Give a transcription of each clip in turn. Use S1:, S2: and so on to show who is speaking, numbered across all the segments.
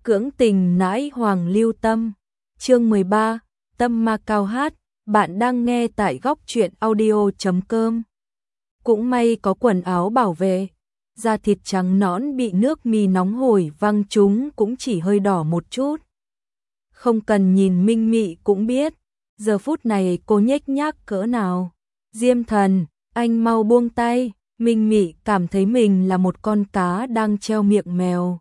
S1: Cưỡng tình nãi hoàng lưu tâm. Chương 13, Tâm ma cao hát. Bạn đang nghe tại góc truyện audio.com. Cũng may có quần áo bảo vệ, da thịt trắng nõn bị nước mì nóng hổi văng trúng cũng chỉ hơi đỏ một chút. Không cần nhìn Minh Mị cũng biết, giờ phút này cô nhếch nhác cỡ nào. Diêm Thần, anh mau buông tay. Minh Mị cảm thấy mình là một con cá đang treo miệng mèo.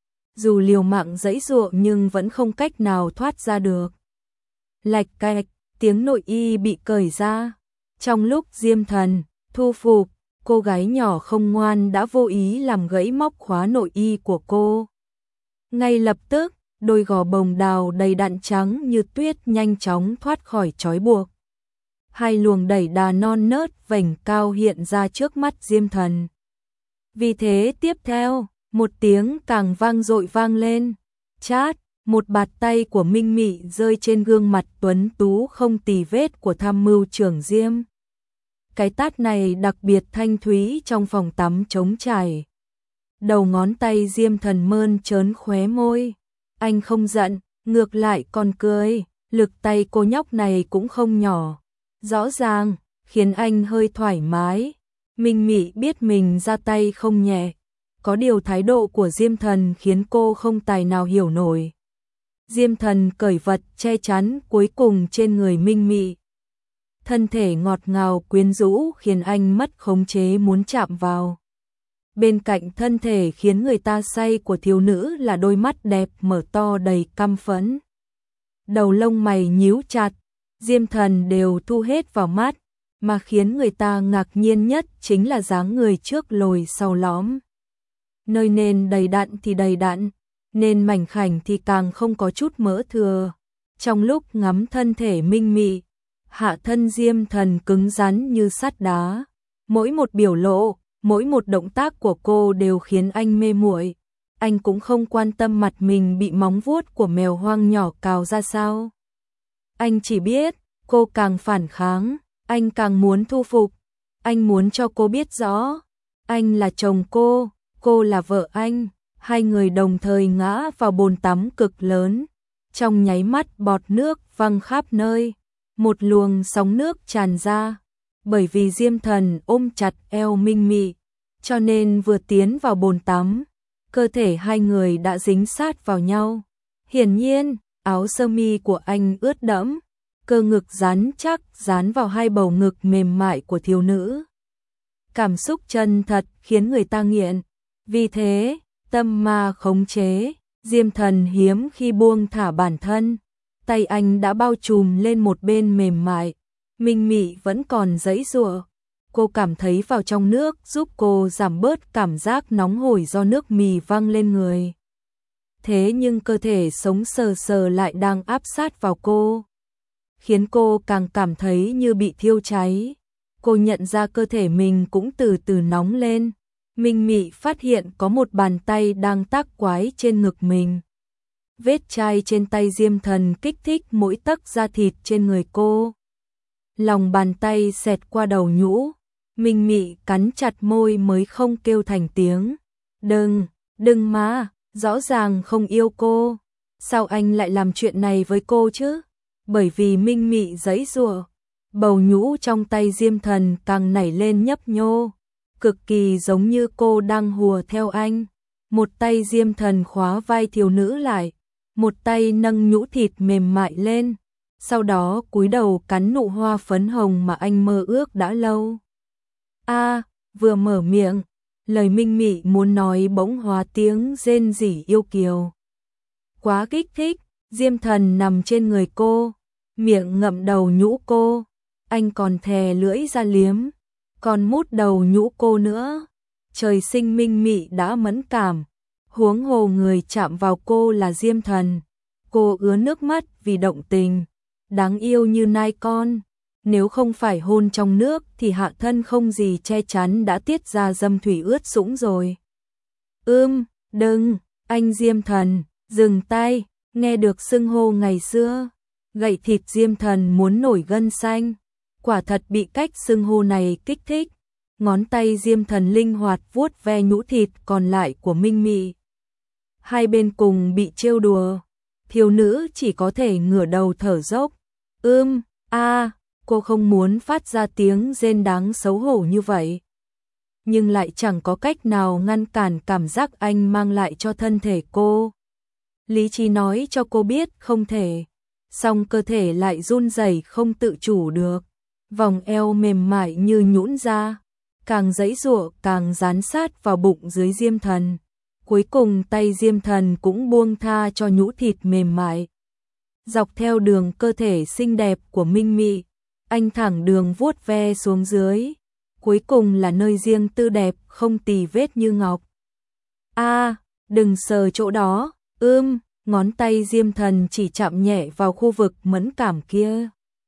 S1: Dù liều mạng giãy giụa nhưng vẫn không cách nào thoát ra được. Lạch cạch, tiếng nội y bị cởi ra. Trong lúc Diêm Thần thu phục, cô gái nhỏ không ngoan đã vô ý làm gãy móc khóa nội y của cô. Ngay lập tức, đôi gò bồng đào đầy đặn trắng như tuyết nhanh chóng thoát khỏi trói buộc. Hai luồng đẩy đà non nớt vành cao hiện ra trước mắt Diêm Thần. Vì thế tiếp theo, một tiếng càng vang dội vang lên. Chát, một bạt tay của Minh Mị rơi trên gương mặt tuấn tú không tì vết của tham mưu trưởng Diêm. Cái tát này đặc biệt thanh thúy trong phòng tắm trống trải. Đầu ngón tay Diêm Thần mơn trớn khóe môi. Anh không giận, ngược lại còn cười. Lực tay cô nhóc này cũng không nhỏ. Rõ ràng, khiến anh hơi thoải mái. Minh Mị biết mình ra tay không nhẹ. Có điều thái độ của Diêm Thần khiến cô không tài nào hiểu nổi. Diêm Thần cởi vật che chắn cuối cùng trên người Minh Mị. Thân thể ngọt ngào quyến rũ khiến anh mất khống chế muốn chạm vào. Bên cạnh thân thể khiến người ta say của thiếu nữ là đôi mắt đẹp mở to đầy căm phẫn. Đầu lông mày nhíu chặt, Diêm Thần đều thu hết vào mắt, mà khiến người ta ngạc nhiên nhất chính là dáng người trước lồi sau lõm. Nơi nên đầy đặn thì đầy đặn, nên mảnh khảnh thì càng không có chút mỡ thừa. Trong lúc ngắm thân thể Minh Mị, hạ thân Diêm Thần cứng rắn như sắt đá. Mỗi một biểu lộ, mỗi một động tác của cô đều khiến anh mê muội. Anh cũng không quan tâm mặt mình bị móng vuốt của mèo hoang nhỏ cào ra sao. Anh chỉ biết, cô càng phản kháng, anh càng muốn thu phục. Anh muốn cho cô biết rõ, anh là chồng cô là vợ anh. Hai người đồng thời ngã vào bồn tắm cực lớn. Trong nháy mắt bọt nước văng khắp nơi. Một luồng sóng nước tràn ra. Bởi vì Diêm Thần ôm chặt eo Minh Mị, cho nên vừa tiến vào bồn tắm, cơ thể hai người đã dính sát vào nhau. Hiển nhiên, áo sơ mi của anh ướt đẫm, cơ ngực rắn chắc dán vào hai bầu ngực mềm mại của thiếu nữ. Cảm xúc chân thật khiến người ta nghiện. Vì thế, tâm ma khống chế, Diêm Thần hiếm khi buông thả bản thân. Tay anh đã bao trùm lên một bên mềm mại. Minh Mị vẫn còn giãy giụa. Cô cảm thấy vào trong nước giúp cô giảm bớt cảm giác nóng hổi do nước mì văng lên người. Thế nhưng cơ thể sống sờ sờ lại đang áp sát vào cô, khiến cô càng cảm thấy như bị thiêu cháy. Cô nhận ra cơ thể mình cũng từ từ nóng lên. Minh Mị phát hiện có một bàn tay đang tác quái trên ngực mình. Vết chai trên tay Diêm Thần kích thích mỗi tấc da thịt trên người cô. Lòng bàn tay xẹt qua đầu nhũ. Minh Mị cắn chặt môi mới không kêu thành tiếng. Đừng mà, rõ ràng không yêu cô. Sao anh lại làm chuyện này với cô chứ? Bởi vì Minh Mị giãy giụa, bầu nhũ trong tay Diêm Thần càng nảy lên nhấp nhô, cực kỳ giống như cô đang hùa theo anh. Một tay Diêm Thần khóa vai thiếu nữ lại, một tay nâng nhũ thịt mềm mại lên, sau đó cúi đầu cắn nụ hoa phấn hồng mà anh mơ ước đã lâu. Vừa mở miệng, lời Minh Mị muốn nói bỗng hóa tiếng rên rỉ yêu kiều. Quá kích thích, Diêm Thần nằm trên người cô, miệng ngậm đầu nhũ cô, anh còn thè lưỡi ra liếm, còn mút đầu nhũ cô nữa. Trời sinh Minh Mị đã mẫn cảm, huống hồ người chạm vào cô là Diêm Thần. Cô ứa nước mắt vì động tình, đáng yêu như nai con. Nếu không phải hôn trong nước thì hạ thân không gì che chắn đã tiết ra dâm thủy ướt sũng rồi. Đừng, anh Diêm Thần, dừng tay. Nghe được xưng hô ngày xưa, gậy thịt Diêm Thần muốn nổi gân xanh. Quả thật bị cách xưng hô này kích thích. Ngón tay Diêm Thần linh hoạt vuốt ve nhũ thịt còn lại của Minh Mị. hai bên cùng bị trêu đùa. Thiếu nữ chỉ có thể ngửa đầu thở dốc. Cô không muốn phát ra tiếng rên đáng xấu hổ như vậy. Nhưng lại chẳng có cách nào ngăn cản cảm giác anh mang lại cho thân thể cô. Lý trí nói cho cô biết không thể, song cơ thể lại run rẩy không tự chủ được. Vòng eo mềm mại như nhũn ra, càng giãy giụa càng dán sát vào bụng dưới Diêm Thần. Cuối cùng tay Diêm Thần cũng buông tha cho nhũ thịt mềm mại. Dọc theo đường cơ thể xinh đẹp của Minh Mị, anh thẳng đường vuốt ve xuống dưới. Cuối cùng là nơi riêng tư đẹp không tì vết như ngọc. Đừng sờ chỗ đó. Ngón tay Diêm Thần chỉ chạm nhẹ vào khu vực mẫn cảm kia.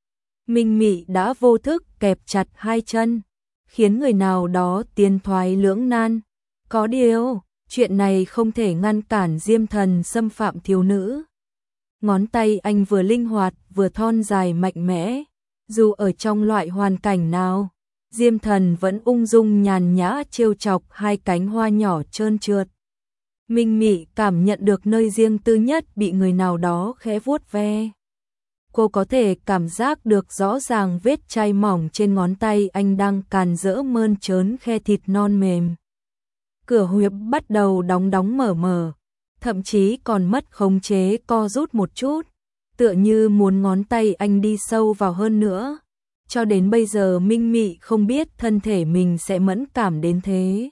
S1: Minh Mị đã vô thức kẹp chặt hai chân, khiến người nào đó tiến thoái lưỡng nan. Có điều, chuyện này không thể ngăn cản Diêm Thần xâm phạm thiếu nữ. Ngón tay anh vừa linh hoạt vừa thon dài mạnh mẽ, dù ở trong loại hoàn cảnh nào, Diêm Thần vẫn ung dung nhàn nhã trêu chọc hai cánh hoa nhỏ trơn trượt. Minh Mị cảm nhận được nơi riêng tư nhất bị người nào đó khẽ vuốt ve. Cô có thể cảm giác được rõ ràng vết chai mỏng trên ngón tay anh đang càn rỡ mơn trớn khe thịt non mềm. Cửa huyệt bắt đầu đóng mở, thậm chí còn mất khống chế co rút một chút, tựa như muốn ngón tay anh đi sâu vào hơn nữa. Cho đến bây giờ Minh Mị không biết thân thể mình sẽ mẫn cảm đến thế.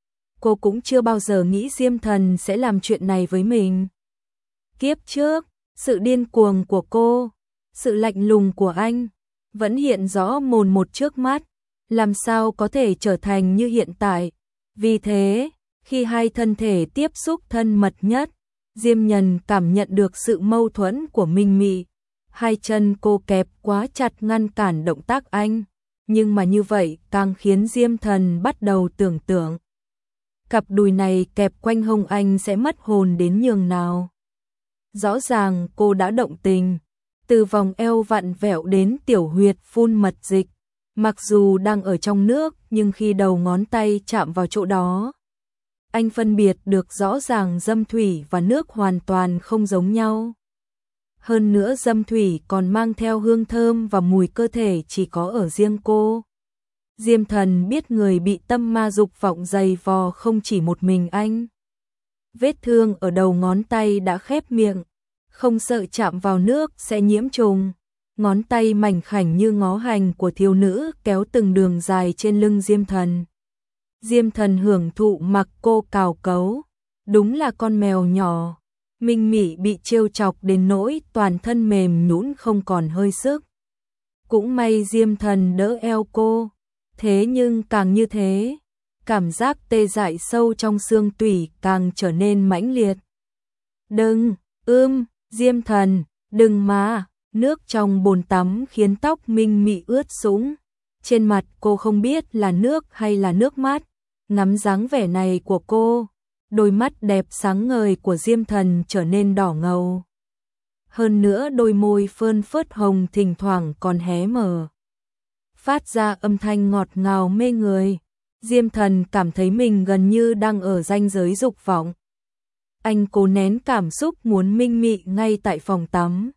S1: Cô cũng chưa bao giờ nghĩ Diêm Thần sẽ làm chuyện này với mình. Kiếp trước, sự điên cuồng của cô, sự lạnh lùng của anh, vẫn hiện rõ mồn một trước mắt, làm sao có thể trở thành như hiện tại. Vì thế, khi hai thân thể tiếp xúc thân mật nhất, Diêm Nhân cảm nhận được sự mâu thuẫn của Minh Mị. Hai chân cô kẹp quá chặt ngăn cản động tác anh, nhưng mà như vậy càng khiến Diêm Thần bắt đầu tưởng tượng. Cặp đùi này kẹp quanh hông anh sẽ mất hồn đến nhường nào. Rõ ràng cô đã động tình, từ vòng eo vặn vẹo đến tiểu huyệt phun mật dịch. Mặc dù đang ở trong nước nhưng khi đầu ngón tay chạm vào chỗ đó, anh phân biệt được rõ ràng dâm thủy và nước hoàn toàn không giống nhau. Hơn nữa dâm thủy còn mang theo hương thơm và mùi cơ thể chỉ có ở riêng cô. Diêm Thần biết người bị tâm ma dục vọng dày vò không chỉ một mình anh. Vết thương ở đầu ngón tay đã khép miệng, không sợ chạm vào nước sẽ nhiễm trùng. Ngón tay mảnh khảnh như ngó hành của thiếu nữ kéo từng đường dài trên lưng Diêm Thần. Diêm Thần hưởng thụ mặc cô cào cấu, đúng là con mèo nhỏ. Minh Mị bị trêu chọc đến nỗi toàn thân mềm nhũn không còn hơi sức. Cũng may Diêm Thần đỡ eo cô, thế nhưng càng như thế, cảm giác tê dại sâu trong xương tủy càng trở nên mãnh liệt. Đừng, Diêm Thần, đừng mà. Nước trong bồn tắm khiến tóc Minh Mị ướt sũng. Trên mặt cô không biết là nước hay là nước mắt. Ngắm dáng vẻ này của cô, đôi mắt đẹp sáng ngời của Diêm Thần trở nên đỏ ngầu. Hơn nữa đôi môi phơn phớt hồng thỉnh thoảng còn hé mở, phát ra âm thanh ngọt ngào mê người. Diêm Thần cảm thấy mình gần như đang ở ranh giới dục vọng. Anh cố nén cảm xúc muốn Minh Mị ngay tại phòng tắm,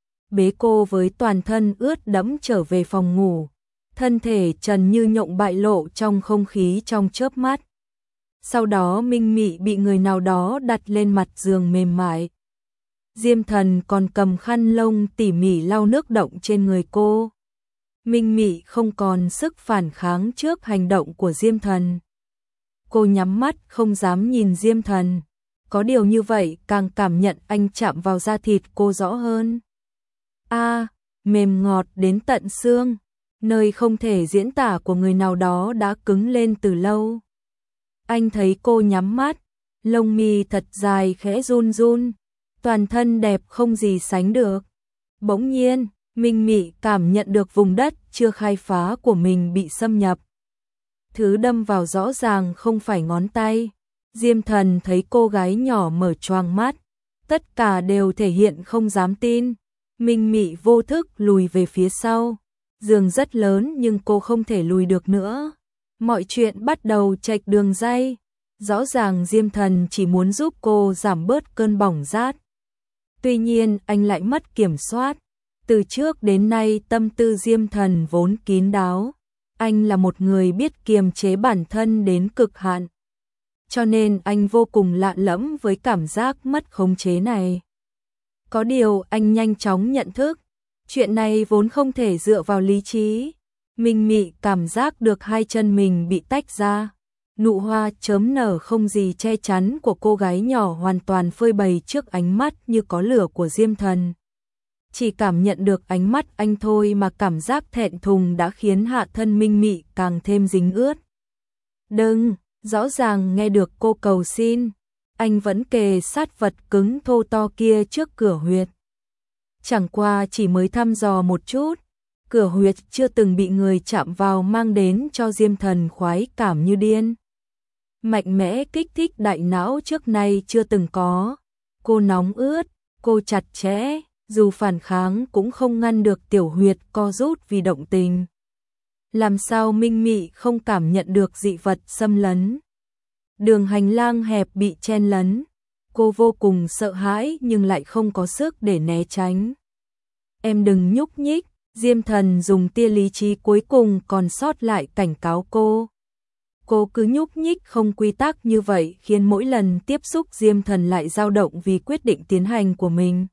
S1: bế cô với toàn thân ướt đẫm trở về phòng ngủ, thân thể trần như nhộng bại lộ trong không khí trong chớp mắt. Sau đó Minh Mị bị người nào đó đặt lên mặt giường mềm mại. Diêm Thần còn cầm khăn lông tỉ mỉ lau nước động trên người cô. Minh Mị không còn sức phản kháng trước hành động của Diêm Thần. Cô nhắm mắt không dám nhìn Diêm Thần. Có điều như vậy càng cảm nhận anh chạm vào da thịt cô rõ hơn. Mềm ngọt đến tận xương, nơi không thể diễn tả của người nào đó đã cứng lên từ lâu. Anh thấy cô nhắm mắt, lông mi thật dài khẽ run run, toàn thân đẹp không gì sánh được. Bỗng nhiên, Minh Mị cảm nhận được vùng đất chưa khai phá của mình bị xâm nhập. Thứ đâm vào rõ ràng không phải ngón tay. Diêm Thần thấy cô gái nhỏ mở choàng mắt, tất cả đều thể hiện không dám tin. Minh Mị vô thức lùi về phía sau. Giường rất lớn nhưng cô không thể lùi được nữa. Mọi chuyện bắt đầu chệch đường ray. Rõ ràng Diêm Thần chỉ muốn giúp cô giảm bớt cơn bỏng rát. Tuy nhiên anh lại mất kiểm soát. Từ trước đến nay tâm tư Diêm Thần vốn kín đáo. Anh là một người biết kiềm chế bản thân đến cực hạn. Cho nên anh vô cùng lạ lẫm với cảm giác mất khống chế này. Có điều anh nhanh chóng nhận thức, chuyện này vốn không thể dựa vào lý trí. Minh Mị cảm giác được hai chân mình bị tách ra. Nụ hoa chớm nở không gì che chắn của cô gái nhỏ hoàn toàn phơi bày trước ánh mắt như có lửa của Diêm Thần. Chỉ cảm nhận được ánh mắt anh thôi mà cảm giác thẹn thùng đã khiến hạ thân Minh Mị càng thêm dính ướt. Đừng, rõ ràng nghe được cô cầu xin, anh vẫn kề sát vật cứng thô to kia trước cửa huyệt. Chẳng qua chỉ mới thăm dò một chút, cửa huyệt chưa từng bị người chạm vào mang đến cho Diêm Thần khoái cảm như điên. Mạnh mẽ kích thích đại não trước nay chưa từng có. Cô nóng ướt, cô chặt chẽ, dù phản kháng cũng không ngăn được tiểu huyệt co rút vì động tình. Làm sao Minh Mị không cảm nhận được dị vật xâm lấn? Đường hành lang hẹp bị chen lấn. Cô vô cùng sợ hãi nhưng lại không có sức để né tránh. Em đừng nhúc nhích, Diêm Thần dùng tia lý trí cuối cùng còn sót lại cảnh cáo cô. Cô cứ nhúc nhích không quy tắc như vậy khiến mỗi lần tiếp xúc Diêm Thần lại dao động vì quyết định tiến hành của mình.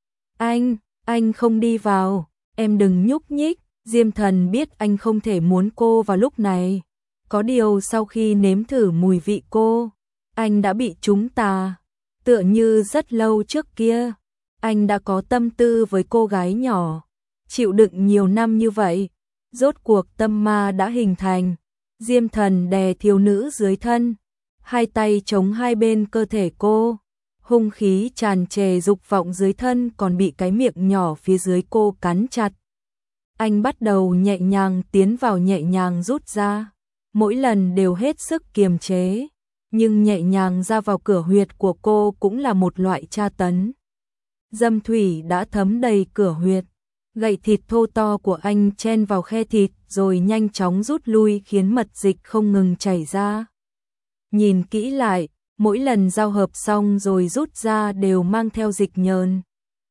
S1: Anh không đi vào, em đừng nhúc nhích. Diêm Thần biết anh không thể muốn cô vào lúc này. Có điều sau khi nếm thử mùi vị cô, anh đã bị trúng tà. Tựa như rất lâu trước kia, anh đã có tâm tư với cô gái nhỏ. Chịu đựng nhiều năm như vậy, rốt cuộc tâm ma đã hình thành. Diêm Thần đè thiếu nữ dưới thân, hai tay chống hai bên cơ thể cô. Hung khí tràn trề dục vọng dưới thân còn bị cái miệng nhỏ phía dưới cô cắn chặt. Anh bắt đầu nhẹ nhàng tiến vào nhẹ nhàng rút ra. Mỗi lần đều hết sức kiềm chế. Nhưng nhẹ nhàng ra vào cửa huyệt của cô cũng là một loại tra tấn. Dâm thủy đã thấm đầy cửa huyệt. Gậy thịt thô to của anh chen vào khe thịt rồi nhanh chóng rút lui khiến mật dịch không ngừng chảy ra. Nhìn kỹ lại, mỗi lần giao hợp xong rồi rút ra đều mang theo dịch nhờn.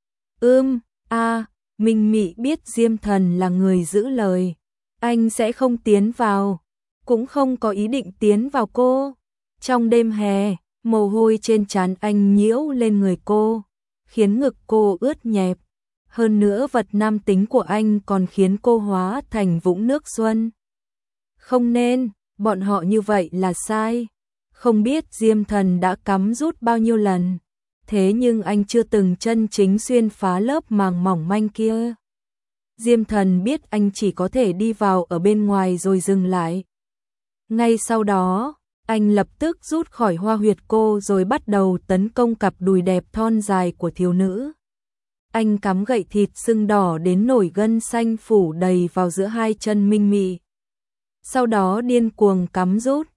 S1: Minh Mị biết Diêm Thần là người giữ lời. Anh sẽ không tiến vào, cũng không có ý định tiến vào cô. Trong đêm hè, mồ hôi trên trán anh nhiễu lên người cô, khiến ngực cô ướt nhẹp. Hơn nữa vật nam tính của anh còn khiến cô hóa thành vũng nước xuân. Không nên, bọn họ như vậy là sai. Không biết Diêm Thần đã cắm rút bao nhiêu lần, thế nhưng anh chưa từng chân chính xuyên phá lớp màng mỏng manh kia. Diêm Thần biết anh chỉ có thể đi vào ở bên ngoài rồi dừng lại. Ngay sau đó, anh lập tức rút khỏi hoa huyệt cô rồi bắt đầu tấn công cặp đùi đẹp thon dài của thiếu nữ. Anh cắm gậy thịt sưng đỏ đến nổi gân xanh phủ đầy vào giữa hai chân Minh Mị. Sau đó điên cuồng cắm rút.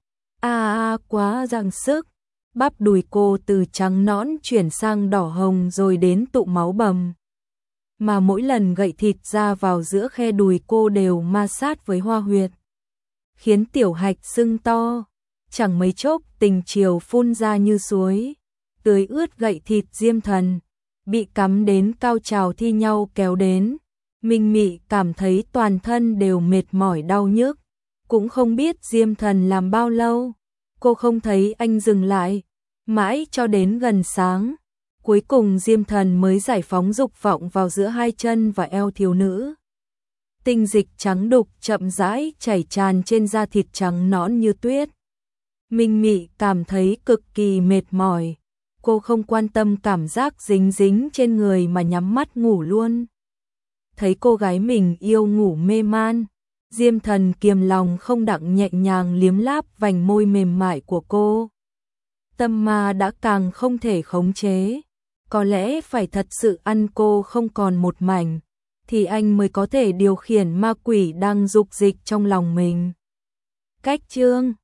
S1: Quá giằng sức. Bắp đùi cô từ trắng nõn chuyển sang đỏ hồng rồi đến tụ máu bầm. Mà mỗi lần gậy thịt ra vào giữa khe đùi cô đều ma sát với hoa huyệt, khiến tiểu hạch sưng to. Chẳng mấy chốc tình chiều phun ra như suối, tưới ướt gậy thịt Diêm Thần. Bị cắm đến cao trào thi nhau kéo đến. Minh Mị cảm thấy toàn thân đều mệt mỏi đau nhức. Cũng không biết Diêm Thần làm bao lâu. Cô không thấy anh dừng lại. Mãi cho đến gần sáng. Cuối cùng Diêm Thần mới giải phóng dục vọng vào giữa hai chân và eo thiếu nữ. Tinh dịch trắng đục chậm rãi chảy tràn trên da thịt trắng nõn như tuyết. Minh Mị cảm thấy cực kỳ mệt mỏi. Cô không quan tâm cảm giác dính dính trên người mà nhắm mắt ngủ luôn. Thấy cô gái mình yêu ngủ mê man, Diêm Thần kiềm lòng không đặng nhẹ nhàng liếm láp vành môi mềm mại của cô. Tâm ma đã càng không thể khống chế. Có lẽ phải thật sự ăn cô không còn một mảnh, thì anh mới có thể điều khiển ma quỷ đang dục dịch trong lòng mình. Cách chương